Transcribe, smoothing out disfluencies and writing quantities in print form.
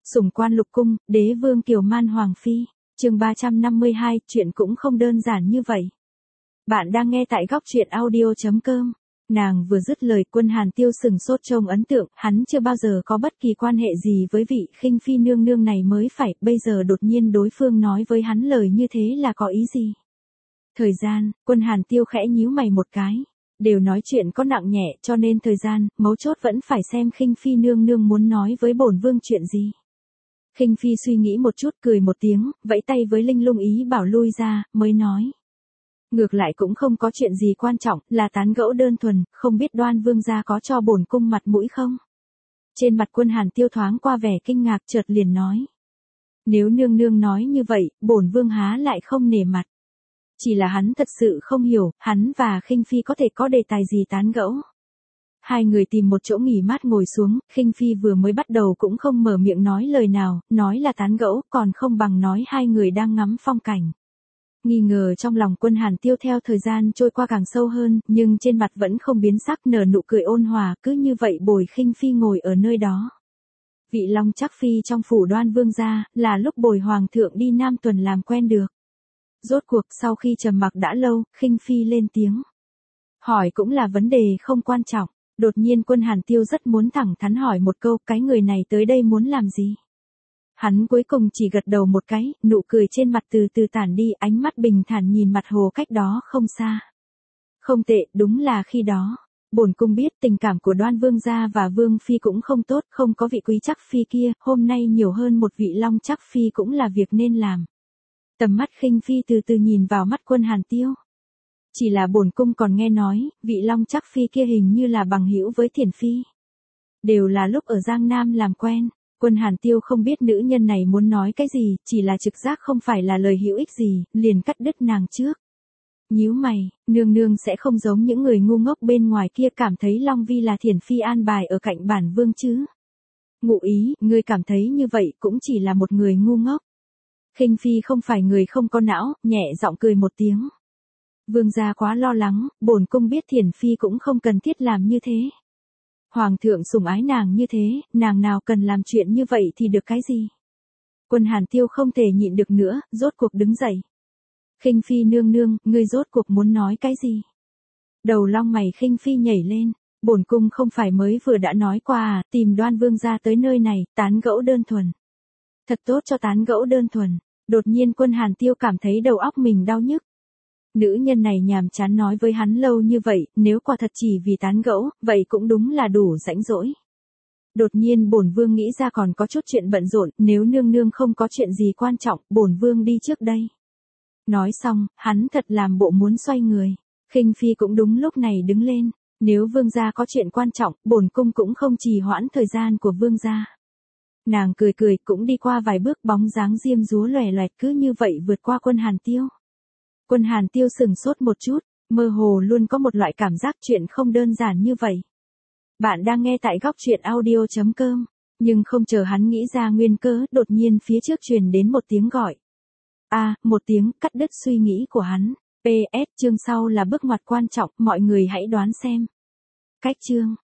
Sủng quan lục cung, đế vương Kiều Man Hoàng Phi. Chương 352, chuyện cũng không đơn giản như vậy. Bạn đang nghe tại góc truyện audio.com. Nàng vừa dứt lời, Quân Hàn Tiêu sừng sốt trông ấn tượng, hắn chưa bao giờ có bất kỳ quan hệ gì với vị khinh phi nương nương này mới phải, bây giờ đột nhiên đối phương nói với hắn lời như thế là có ý gì? Thời gian, Quân Hàn Tiêu khẽ nhíu mày một cái. Đều nói chuyện có nặng nhẹ, cho nên thời gian, mấu chốt vẫn phải xem khinh phi nương nương muốn nói với bổn vương chuyện gì. Khinh phi suy nghĩ một chút, cười một tiếng, vẫy tay với Linh Lung ý bảo lui ra, mới nói. Ngược lại cũng không có chuyện gì quan trọng, là tán gẫu đơn thuần, không biết Đoan vương gia có cho bổn cung mặt mũi không? Trên mặt Quân Hàn Tiêu thoáng qua vẻ kinh ngạc, chợt liền nói. Nếu nương nương nói như vậy, bổn vương há lại không nể mặt. Chỉ là hắn thật sự không hiểu, hắn và khinh phi có thể có đề tài gì tán gẫu. Hai người tìm một chỗ nghỉ mát ngồi xuống, khinh phi vừa mới bắt đầu cũng không mở miệng nói lời nào, nói là tán gẫu, còn không bằng nói hai người đang ngắm phong cảnh. Nghi ngờ trong lòng Quân Hàn Tiêu theo thời gian trôi qua càng sâu hơn, nhưng trên mặt vẫn không biến sắc, nở nụ cười ôn hòa, cứ như vậy bồi khinh phi ngồi ở nơi đó. Vị Long Trác Phi trong phủ Đoan vương gia, là lúc bồi hoàng thượng đi Nam Tuần làm quen được. Rốt cuộc sau khi trầm mặc đã lâu, khinh phi lên tiếng. Hỏi cũng là vấn đề không quan trọng. Đột nhiên Quân Hàn Tiêu rất muốn thẳng thắn hỏi một câu, cái người này tới đây muốn làm gì? Hắn cuối cùng chỉ gật đầu một cái, nụ cười trên mặt từ từ tản đi, ánh mắt bình thản nhìn mặt hồ cách đó không xa. Không tệ, đúng là khi đó. Bổn cung biết tình cảm của Đoan vương gia và vương phi cũng không tốt, không có vị Quý Trác Phi kia, hôm nay nhiều hơn một vị Long Trác Phi cũng là việc nên làm. Tầm mắt khinh phi từ từ nhìn vào mắt Quân Hàn Tiêu. Chỉ là bổn cung còn nghe nói, vị Long Trác Phi kia hình như là bằng hữu với Thiển Phi. Đều là lúc ở Giang Nam làm quen. Quân Hàn Tiêu không biết nữ nhân này muốn nói cái gì, chỉ là trực giác không phải là lời hữu ích gì, liền cắt đứt nàng trước. Nhíu mày, nương nương sẽ không giống những người ngu ngốc bên ngoài kia cảm thấy Long Vi là Thiển Phi an bài ở cạnh bản vương chứ. Ngụ ý, ngươi cảm thấy như vậy cũng chỉ là một người ngu ngốc. Khinh phi không phải người không có não, nhẹ giọng cười một tiếng. Vương gia quá lo lắng, bổn cung biết Thiển Phi cũng không cần thiết làm như thế. Hoàng thượng sủng ái nàng như thế, nàng nào cần làm chuyện như vậy thì được cái gì? Quân Hàn Tiêu không thể nhịn được nữa, rốt cuộc đứng dậy. Khinh phi nương nương, ngươi rốt cuộc muốn nói cái gì? Đầu long mày khinh phi nhảy lên, bổn cung không phải mới vừa đã nói qua à, tìm Đoan vương gia tới nơi này, tán gẫu đơn thuần. Thật tốt cho tán gẫu đơn thuần. Đột nhiên Quân Hàn Tiêu cảm thấy đầu óc mình đau nhức. Nữ nhân này nhàm chán nói với hắn lâu như vậy, nếu quả thật chỉ vì tán gẫu, vậy cũng đúng là đủ rãnh rỗi. Đột nhiên bổn vương nghĩ ra còn có chút chuyện bận rộn, nếu nương nương không có chuyện gì quan trọng, bổn vương đi trước đây. Nói xong, hắn thật làm bộ muốn xoay người. Khinh phi cũng đúng lúc này đứng lên, nếu vương gia có chuyện quan trọng, bổn cung cũng không trì hoãn thời gian của vương gia. Nàng cười cười cũng đi qua vài bước, bóng dáng diêm dúa lòe loẹt cứ như vậy vượt qua Quân Hàn Tiêu. Quân Hàn Tiêu sừng sốt một chút, mơ hồ luôn có một loại cảm giác chuyện không đơn giản như vậy. Bạn đang nghe tại góc truyện audio.com, nhưng không chờ hắn nghĩ ra nguyên cớ, đột nhiên phía trước truyền đến một tiếng gọi. Một tiếng cắt đứt suy nghĩ của hắn. PS chương sau là bước ngoặt quan trọng, mọi người hãy đoán xem. Cách chương